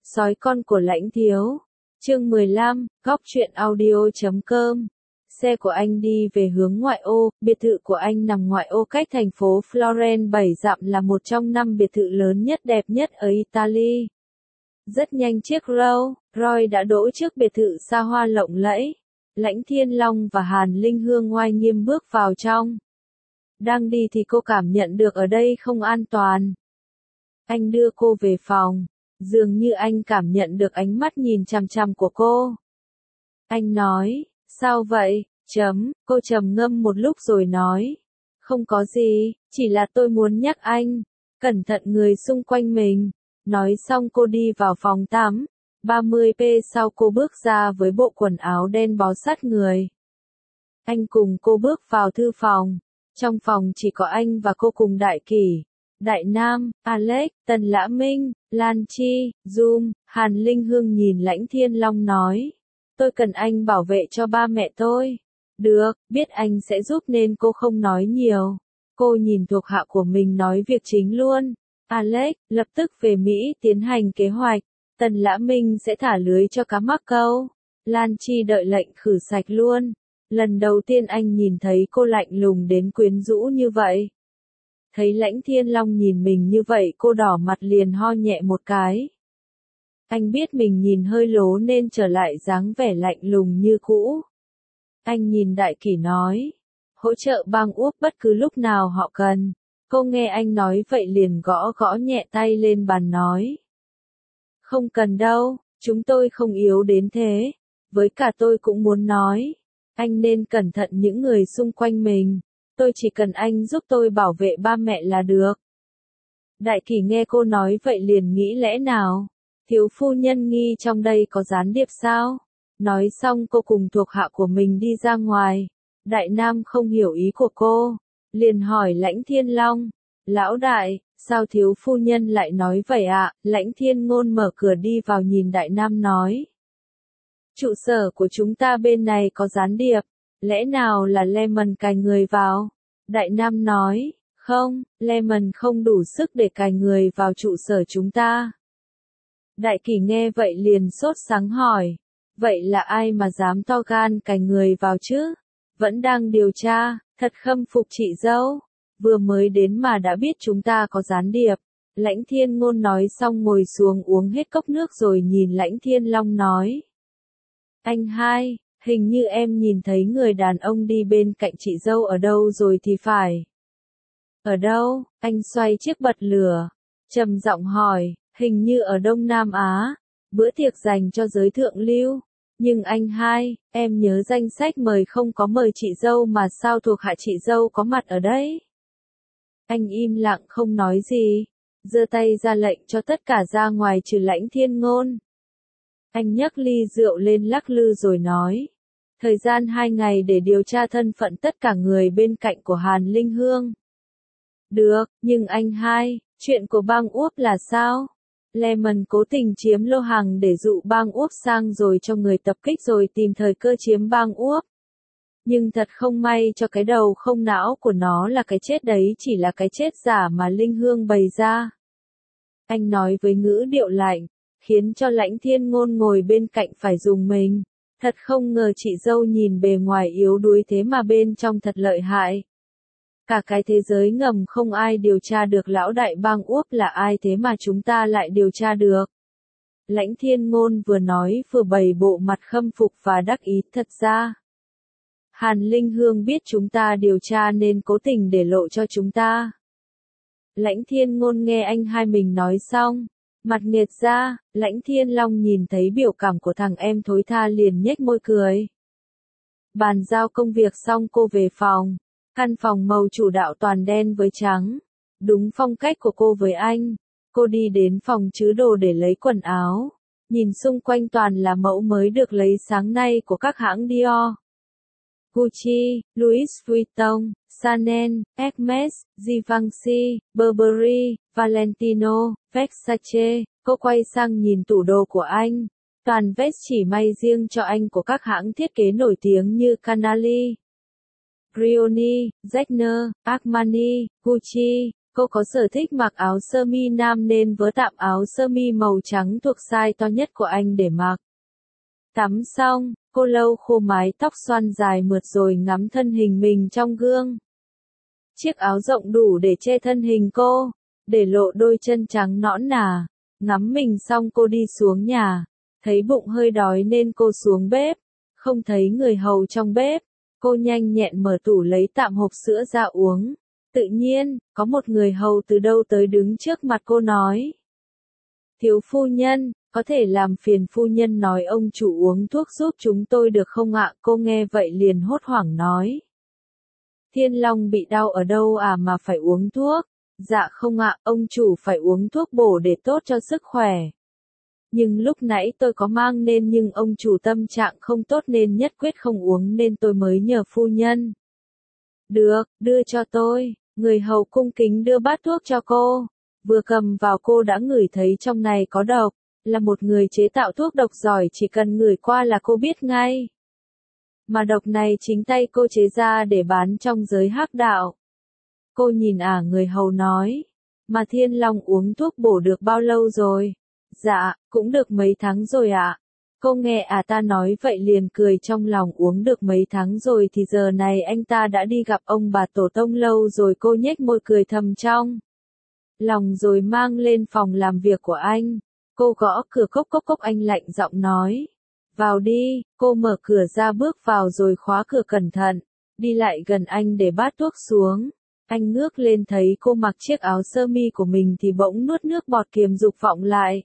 Sói con của Lãnh Thiếu. Chương 15, góc truyện audio.com. Xe của anh đi về hướng ngoại ô, biệt thự của anh nằm ngoại ô cách thành phố Florence 7 dặm, là một trong 5 biệt thự lớn nhất đẹp nhất ở Italy. Rất nhanh chiếc Rolls Royce đã đỗ trước biệt thự xa hoa lộng lẫy. Lãnh Thiên Long và Hàn Linh Hương oai nghiêm bước vào trong. Đang đi thì cô cảm nhận được ở đây không an toàn. Anh đưa cô về phòng. Dường như anh cảm nhận được ánh mắt nhìn chằm chằm của cô. Anh nói, sao vậy? Cô trầm ngâm một lúc rồi nói, không có gì, chỉ là tôi muốn nhắc anh, cẩn thận người xung quanh mình. Nói xong cô đi vào phòng tắm. 30p sau cô bước ra với bộ quần áo đen bó sát người. Anh cùng cô bước vào thư phòng. Trong phòng chỉ có anh và cô cùng Đại Kỷ, Đại Nam, Alex, Tần Lã Minh, Lan Chi, Zoom. Hàn Linh Hương nhìn Lãnh Thiên Long nói, tôi cần anh bảo vệ cho ba mẹ tôi. Được, biết anh sẽ giúp nên cô không nói nhiều. Cô nhìn thuộc hạ của mình nói việc chính luôn. Alex, lập tức về Mỹ tiến hành kế hoạch. Tần Lã Minh sẽ thả lưới cho cá mắc câu. Lan Chi đợi lệnh khử sạch luôn. Lần đầu tiên anh nhìn thấy cô lạnh lùng đến quyến rũ như vậy. Thấy Lãnh Thiên Long nhìn mình như vậy cô đỏ mặt liền ho nhẹ một cái. Anh biết mình nhìn hơi lố nên trở lại dáng vẻ lạnh lùng như cũ. Anh nhìn Đại Kỷ nói, hỗ trợ bang Úc bất cứ lúc nào họ cần. Cô nghe anh nói vậy liền gõ gõ nhẹ tay lên bàn nói. Không cần đâu, chúng tôi không yếu đến thế. Với cả tôi cũng muốn nói, anh nên cẩn thận những người xung quanh mình. Tôi chỉ cần anh giúp tôi bảo vệ ba mẹ là được. Đại Kỷ nghe cô nói vậy liền nghĩ lẽ nào? Thiếu phu nhân nghi trong đây có gián điệp sao? Nói xong cô cùng thuộc hạ của mình đi ra ngoài. Đại Nam không hiểu ý của cô. Liền hỏi Lãnh Thiên Long. Lão đại, sao thiếu phu nhân lại nói vậy ạ? Lãnh Thiên Ngôn mở cửa đi vào nhìn Đại Nam nói. Trụ sở của chúng ta bên này có gián điệp. Lẽ nào là Lemon cài người vào? Đại Nam nói, không, Lemon không đủ sức để cài người vào trụ sở chúng ta. Đại Kỷ nghe vậy liền sốt sắng hỏi, vậy là ai mà dám to gan cài người vào chứ? Vẫn đang điều tra, thật khâm phục chị dâu. Vừa mới đến mà đã biết chúng ta có gián điệp. Lãnh Thiên Ngôn nói xong ngồi xuống uống hết cốc nước rồi nhìn Lãnh Thiên Long nói. Anh hai, hình như em nhìn thấy người đàn ông đi bên cạnh chị dâu ở đâu rồi thì phải. Ở đâu? Anh xoay chiếc bật lửa. Trầm giọng hỏi, hình như ở Đông Nam Á. Bữa tiệc dành cho giới thượng lưu. Nhưng anh hai, em nhớ danh sách mời không có mời chị dâu mà sao thuộc hạ chị dâu có mặt ở đấy? Anh im lặng không nói gì. Giơ tay ra lệnh cho tất cả ra ngoài trừ Lãnh Thiên Ngôn. Anh nhấc ly rượu lên lắc lư rồi nói. Thời gian 2 ngày để điều tra thân phận tất cả người bên cạnh của Hàn Linh Hương. Được, nhưng anh hai, chuyện của bang Úc là sao? Lemon cố tình chiếm lô hàng để dụ bang Úc sang rồi cho người tập kích rồi tìm thời cơ chiếm bang Úc. Nhưng thật không may cho cái đầu không não của nó là cái chết đấy chỉ là cái chết giả mà Linh Hương bày ra. Anh nói với ngữ điệu lạnh, khiến cho Lãnh Thiên Ngôn ngồi bên cạnh phải rùng mình. Thật không ngờ chị dâu nhìn bề ngoài yếu đuối thế mà bên trong thật lợi hại. Cả cái thế giới ngầm không ai điều tra được lão đại bang Úc là ai thế mà chúng ta lại điều tra được. Lãnh Thiên Ngôn vừa nói vừa bày bộ mặt khâm phục và đắc ý. Thật ra, Hàn Linh Hương biết chúng ta điều tra nên cố tình để lộ cho chúng ta. Lãnh Thiên Ngôn nghe anh hai mình nói xong, mặt nghiệt ra. Lãnh Thiên Long nhìn thấy biểu cảm của thằng em thối tha liền nhếch môi cười. Bàn giao công việc xong cô về phòng. Căn phòng màu chủ đạo toàn đen với trắng. Đúng phong cách của cô với anh. Cô đi đến phòng chứa đồ để lấy quần áo. Nhìn xung quanh toàn là mẫu mới được lấy sáng nay của các hãng Dior, Gucci, Louis Vuitton, Chanel, Hermes, Givenchy, Burberry, Valentino, Versace. Cô quay sang nhìn tủ đồ của anh. Toàn vest chỉ may riêng cho anh của các hãng thiết kế nổi tiếng như Canali, Brioni, Zegna, Armani, Gucci. Cô có sở thích mặc áo sơ mi nam nên vớ tạm áo sơ mi màu trắng thuộc size to nhất của anh để mặc. Tắm xong, cô lau khô mái tóc xoăn dài mượt rồi ngắm thân hình mình trong gương. Chiếc áo rộng đủ để che thân hình cô, để lộ đôi chân trắng nõn nà. Ngắm mình xong cô đi xuống nhà, thấy bụng hơi đói nên cô xuống bếp, không thấy người hầu trong bếp, cô nhanh nhẹn mở tủ lấy tạm hộp sữa ra uống. Tự nhiên, có một người hầu từ đâu tới đứng trước mặt cô nói. Thiếu phu nhân, có thể làm phiền phu nhân nói ông chủ uống thuốc giúp chúng tôi được không ạ? Cô nghe vậy liền hốt hoảng nói. Thiên Long bị đau ở đâu à mà phải uống thuốc? Dạ không ạ, ông chủ phải uống thuốc bổ để tốt cho sức khỏe. Nhưng lúc nãy tôi có mang nên nhưng ông chủ tâm trạng không tốt nên nhất quyết không uống nên tôi mới nhờ phu nhân. Được, đưa cho tôi. Người hầu cung kính đưa bát thuốc cho cô. Vừa cầm vào cô đã ngửi thấy trong này có độc. Là một người chế tạo thuốc độc giỏi chỉ cần ngửi qua là cô biết ngay. Mà độc này chính tay cô chế ra để bán trong giới hắc đạo. Cô nhìn người hầu nói. Mà Thiên Long uống thuốc bổ được bao lâu rồi? Dạ, cũng được mấy tháng rồi ạ. Cô nghe ta nói vậy liền cười trong lòng uống được mấy tháng rồi thì giờ này anh ta đã đi gặp ông bà tổ tông lâu rồi cô nhếch môi cười thầm trong lòng rồi mang lên phòng làm việc của anh. Cô gõ cửa cốc cốc cốc anh lạnh giọng nói. Vào đi, cô mở cửa ra bước vào rồi khóa cửa cẩn thận, đi lại gần anh để bát thuốc xuống. Anh ngước lên thấy cô mặc chiếc áo sơ mi của mình thì bỗng nuốt nước bọt kiềm dục vọng lại.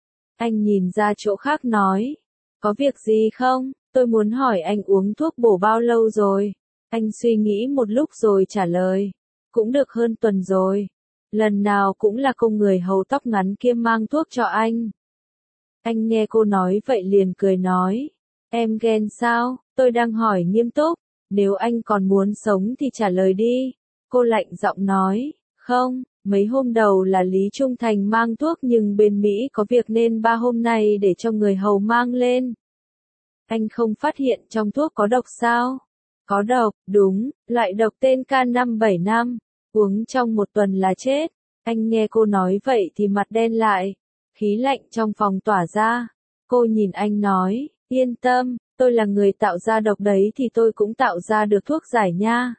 Anh nhìn ra chỗ khác nói. Có việc gì không? Tôi muốn hỏi anh uống thuốc bổ bao lâu rồi? Anh suy nghĩ một lúc rồi trả lời. Cũng được hơn tuần rồi. Lần nào cũng là cô người hầu tóc ngắn kia mang thuốc cho anh. Anh nghe cô nói vậy liền cười nói. Em ghen sao? Tôi đang hỏi nghiêm túc. Nếu anh còn muốn sống thì trả lời đi. Cô lạnh giọng nói. Không, mấy hôm đầu là Lý Trung Thành mang thuốc nhưng bên Mỹ có việc nên 3 hôm nay để cho người hầu mang lên. Anh không phát hiện trong thuốc có độc sao? Có độc, đúng, loại độc tên K575. Uống trong 1 tuần là chết. Anh nghe cô nói vậy thì mặt đen lại. Khí lạnh trong phòng tỏa ra. Cô nhìn anh nói, yên tâm, tôi là người tạo ra độc đấy thì tôi cũng tạo ra được thuốc giải nha.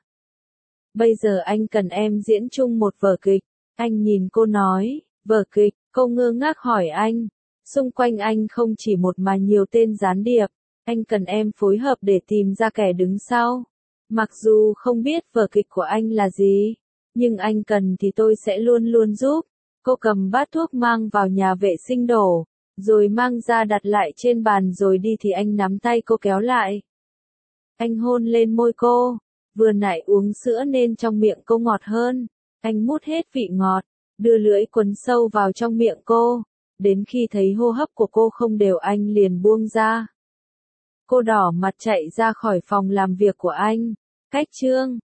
Bây giờ anh cần em diễn chung một vở kịch. Anh nhìn cô nói, vở kịch, cô ngơ ngác hỏi anh. Xung quanh anh không chỉ một mà nhiều tên gián điệp. Anh cần em phối hợp để tìm ra kẻ đứng sau. Mặc dù không biết vở kịch của anh là gì, nhưng anh cần thì tôi sẽ luôn luôn giúp. Cô cầm bát thuốc mang vào nhà vệ sinh đổ, rồi mang ra đặt lại trên bàn rồi đi thì anh nắm tay cô kéo lại. Anh hôn lên môi cô, vừa nãy uống sữa nên trong miệng cô ngọt hơn. Anh mút hết vị ngọt, đưa lưỡi quấn sâu vào trong miệng cô, đến khi thấy hô hấp của cô không đều anh liền buông ra. Cô đỏ mặt chạy ra khỏi phòng làm việc của anh. Cách chương